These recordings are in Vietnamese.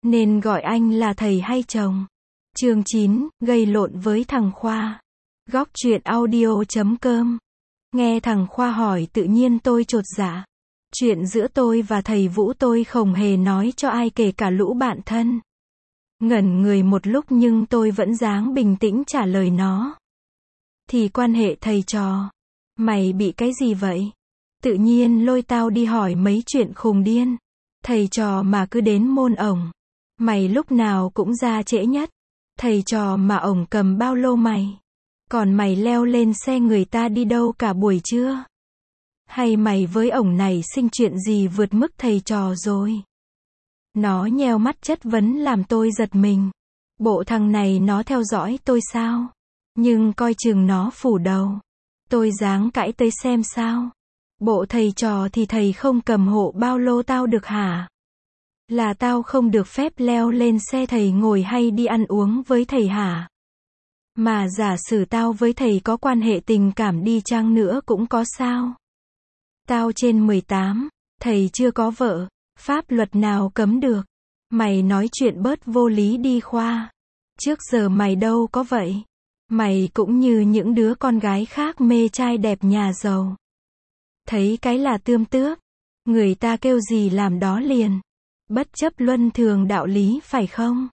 Nên gọi anh là thầy hay chồng? Chương 9, gây lộn với thằng Khoa. Góc truyện audio.com. Nghe thằng Khoa hỏi tự nhiên tôi chột dạ. Chuyện giữa tôi và thầy Vũ tôi không hề nói cho ai kể cả lũ bạn thân. Ngẩn người một lúc nhưng tôi vẫn dáng bình tĩnh trả lời nó. Thì quan hệ thầy trò. Mày bị cái gì vậy? Tự nhiên lôi tao đi hỏi mấy chuyện khùng điên. Thầy trò mà cứ đến môn ổng. Mày lúc nào cũng ra trễ nhất. Thầy trò mà ổng cầm bao lô mày. Còn mày leo lên xe người ta đi đâu cả buổi trưa? Hay mày với ổng này sinh chuyện gì vượt mức thầy trò rồi? Nó nheo mắt chất vấn làm tôi giật mình. Bộ thằng này nó theo dõi tôi sao? Nhưng coi chừng nó phủ đầu. Tôi dáng cãi tới xem sao. Bộ thầy trò thì thầy không cầm hộ bao lô tao được hả? Là tao không được phép leo lên xe thầy ngồi hay đi ăn uống với thầy hả? Mà giả sử tao với thầy có quan hệ tình cảm đi chăng nữa cũng có sao? Tao trên 18, thầy chưa có vợ, pháp luật nào cấm được. Mày nói chuyện bớt vô lý đi Khoa. Trước giờ mày đâu có vậy. Mày cũng như những đứa con gái khác mê trai đẹp nhà giàu. Thấy cái là tươm tước. Người ta kêu gì làm đó liền. Bất chấp luân thường đạo lý phải không?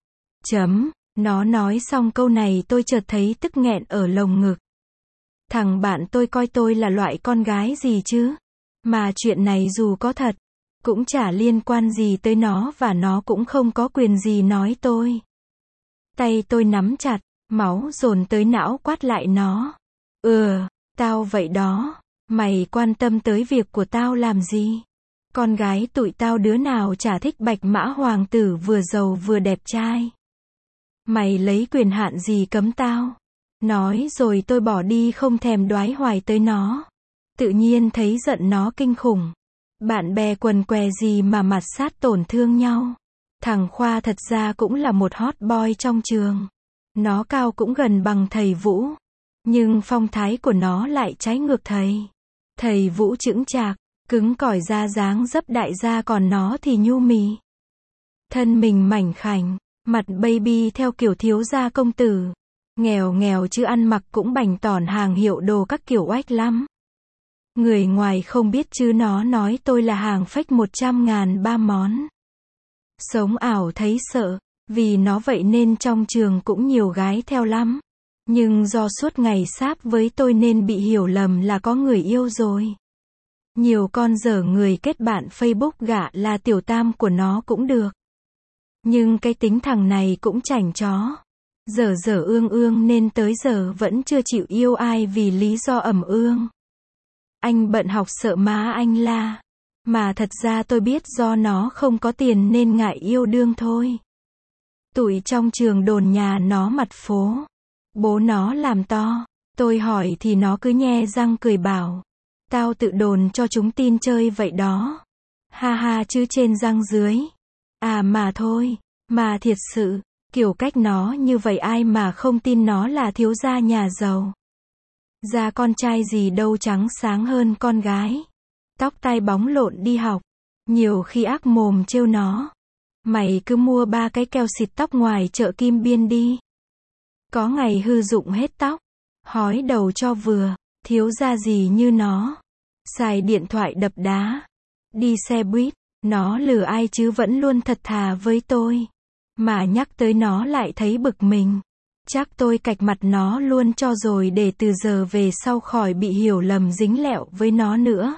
Nó nói xong câu này tôi chợt thấy tức nghẹn ở lồng ngực. Thằng bạn tôi coi tôi là loại con gái gì chứ? Mà chuyện này dù có thật, cũng chả liên quan gì tới nó và nó cũng không có quyền gì nói tôi. Tay tôi nắm chặt, máu dồn tới não quát lại nó. Tao vậy đó. Mày quan tâm tới việc của tao làm gì? Con gái tụi tao đứa nào chả thích bạch mã hoàng tử vừa giàu vừa đẹp trai. Mày lấy quyền hạn gì cấm tao? Nói rồi tôi bỏ đi không thèm đoái hoài tới nó. Tự nhiên thấy giận nó kinh khủng. Bạn bè quần què gì mà mặt sát tổn thương nhau. Thằng Khoa thật ra cũng là một hot boy trong trường. Nó cao cũng gần bằng thầy Vũ. Nhưng phong thái của nó lại trái ngược thầy. Thầy Vũ chững chạc, cứng cỏi ra dáng dấp đại gia còn nó thì nhu mì. Thân mình mảnh khảnh, mặt baby theo kiểu thiếu gia công tử. Nghèo nghèo chứ ăn mặc cũng bảnh tỏn hàng hiệu đồ các kiểu oách lắm. Người ngoài không biết chứ nó nói tôi là hàng fake 100.000 3 món. Sống ảo thấy sợ, vì nó vậy nên trong trường cũng nhiều gái theo lắm. Nhưng do suốt ngày sáp với tôi nên bị hiểu lầm là có người yêu rồi. Nhiều con dở người kết bạn Facebook gạ là tiểu tam của nó cũng được. Nhưng cái tính thằng này cũng chảnh chó. Dở dở ương ương nên tới giờ vẫn chưa chịu yêu ai vì lý do ẩm ương. Anh bận học sợ má anh la. Mà thật ra tôi biết do nó không có tiền nên ngại yêu đương thôi. Tụi trong trường đồn nhà nó mặt phố. Bố nó làm to. Tôi hỏi thì nó cứ nhe răng cười bảo. Tao tự đồn cho chúng tin chơi vậy đó. Ha ha chứ trên răng dưới. À mà thôi. Mà thiệt sự, kiểu cách nó như vậy ai mà không tin nó là thiếu gia nhà giàu. Da con trai gì đâu trắng sáng hơn con gái. Tóc tai bóng lộn đi học. Nhiều khi ác mồm trêu nó. Mày cứ mua 3 cái keo xịt tóc ngoài chợ Kim Biên đi. Có ngày hư dụng hết tóc. Hói đầu cho vừa. Thiếu gia gì như nó. Xài điện thoại đập đá. Đi xe buýt. Nó lừa ai chứ vẫn luôn thật thà với tôi. Mà nhắc tới nó lại thấy bực mình. Chắc tôi cạch mặt nó luôn cho rồi để từ giờ về sau khỏi bị hiểu lầm dính lẹo với nó nữa.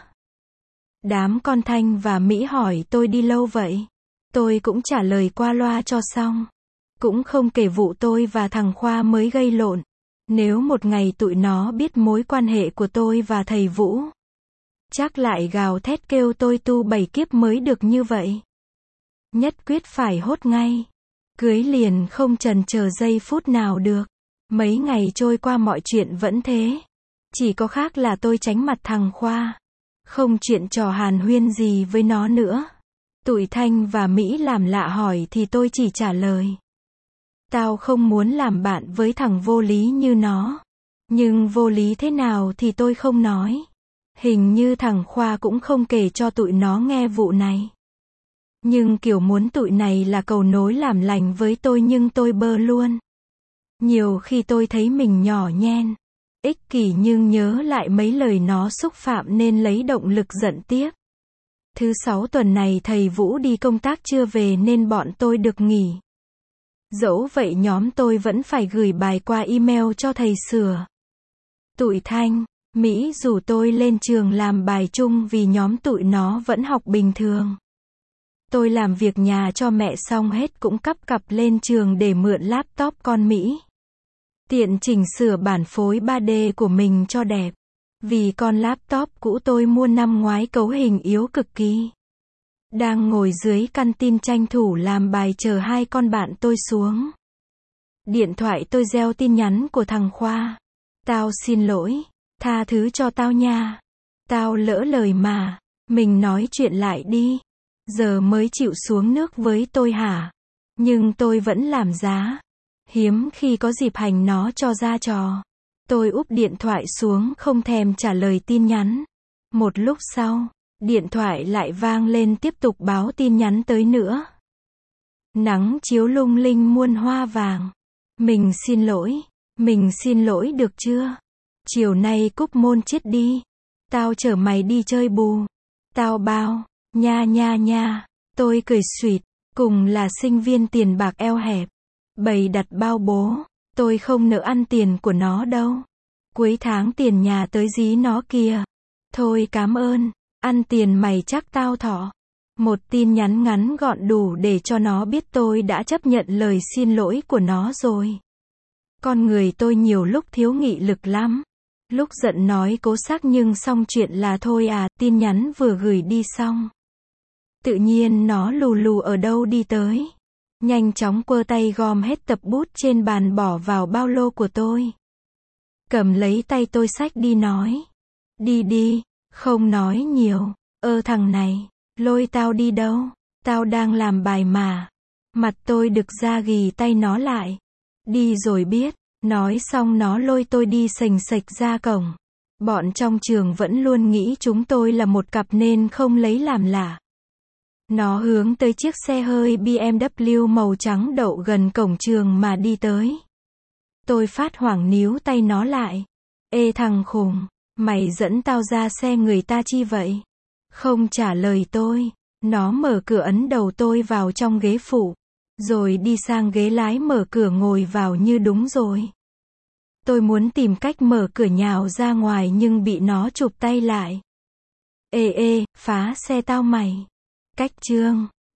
Đám con Thanh và Mỹ hỏi tôi đi lâu vậy. Tôi cũng trả lời qua loa cho xong. Cũng không kể vụ tôi và thằng Khoa mới gây lộn. Nếu một ngày tụi nó biết mối quan hệ của tôi và thầy Vũ, chắc lại gào thét kêu tôi tu 7 kiếp mới được như vậy. Nhất quyết phải hốt ngay. Cưới liền không chần chờ giây phút nào được. Mấy ngày trôi qua mọi chuyện vẫn thế. Chỉ có khác là tôi tránh mặt thằng Khoa. Không chuyện trò hàn huyên gì với nó nữa. Tụi Thanh và Mỹ làm lạ hỏi thì tôi chỉ trả lời. Tao không muốn làm bạn với thằng vô lý như nó. Nhưng vô lý thế nào thì tôi không nói. Hình như thằng Khoa cũng không kể cho tụi nó nghe vụ này. Nhưng kiểu muốn tụi này là cầu nối làm lành với tôi nhưng tôi bơ luôn. Nhiều khi tôi thấy mình nhỏ nhen, ích kỷ nhưng nhớ lại mấy lời nó xúc phạm nên lấy động lực giận tiếp. Thứ 6 tuần này thầy Vũ đi công tác chưa về nên bọn tôi được nghỉ. Dẫu vậy nhóm tôi vẫn phải gửi bài qua email cho thầy sửa. Tụi Thanh, Mỹ rủ tôi lên trường làm bài chung vì nhóm tụi nó vẫn học bình thường. Tôi làm việc nhà cho mẹ xong hết cũng cắp cặp lên trường để mượn laptop con Mỹ. Tiện chỉnh sửa bản phối 3D của mình cho đẹp. Vì con laptop cũ tôi mua năm ngoái cấu hình yếu cực kỳ. Đang ngồi dưới căn tin tranh thủ làm bài chờ hai con bạn tôi xuống. Điện thoại tôi reo tin nhắn của thằng Khoa. Tao xin lỗi, tha thứ cho tao nha. Tao lỡ lời mà, mình nói chuyện lại đi. Giờ mới chịu xuống nước với tôi hả? Nhưng tôi vẫn làm giá. Hiếm khi có dịp hành nó cho ra trò. Tôi úp điện thoại xuống không thèm trả lời tin nhắn. Một lúc sau, điện thoại lại vang lên tiếp tục báo tin nhắn tới nữa. Nắng chiếu lung linh muôn hoa vàng. Mình xin lỗi được chưa? Chiều nay cúp môn chết đi. Tao chở mày đi chơi bù. Tao bao, nha nha nha. Tôi cười xuyệt, cùng là sinh viên tiền bạc eo hẹp. Bày đặt bao bố, tôi không nỡ ăn tiền của nó đâu. Cuối tháng tiền nhà tới dí nó kìa. Thôi cám ơn, ăn tiền mày chắc tao thọ. Một tin nhắn ngắn gọn đủ để cho nó biết tôi đã chấp nhận lời xin lỗi của nó rồi. Con người tôi nhiều lúc thiếu nghị lực lắm. Lúc giận nói cố xác nhưng xong chuyện là thôi à, tin nhắn vừa gửi đi xong. Tự nhiên nó lù lù ở đâu đi tới. Nhanh chóng quơ tay gom hết tập bút trên bàn bỏ vào ba lô của tôi. Cầm lấy tay tôi xách đi nói. Đi đi, không nói nhiều. Thằng này, lôi tao đi đâu? Tao đang làm bài mà. Mặt tôi đực ra ghì tay nó lại. Đi rồi biết. Nói xong nó lôi tôi đi sành sạch ra cổng. Bọn trong trường vẫn luôn nghĩ chúng tôi là một cặp nên không lấy làm lạ. Nó hướng tới chiếc xe hơi BMW màu trắng đậu gần cổng trường mà đi tới. Tôi phát hoảng níu tay nó lại. Ê thằng khùng, mày dẫn tao ra xe người ta chi vậy? Không trả lời tôi. Nó mở cửa ấn đầu tôi vào trong ghế phụ. Rồi đi sang ghế lái mở cửa ngồi vào như đúng rồi. Tôi muốn tìm cách mở cửa nhào ra ngoài nhưng bị nó chụp tay lại. Ê, phá xe tao mày. Cách chương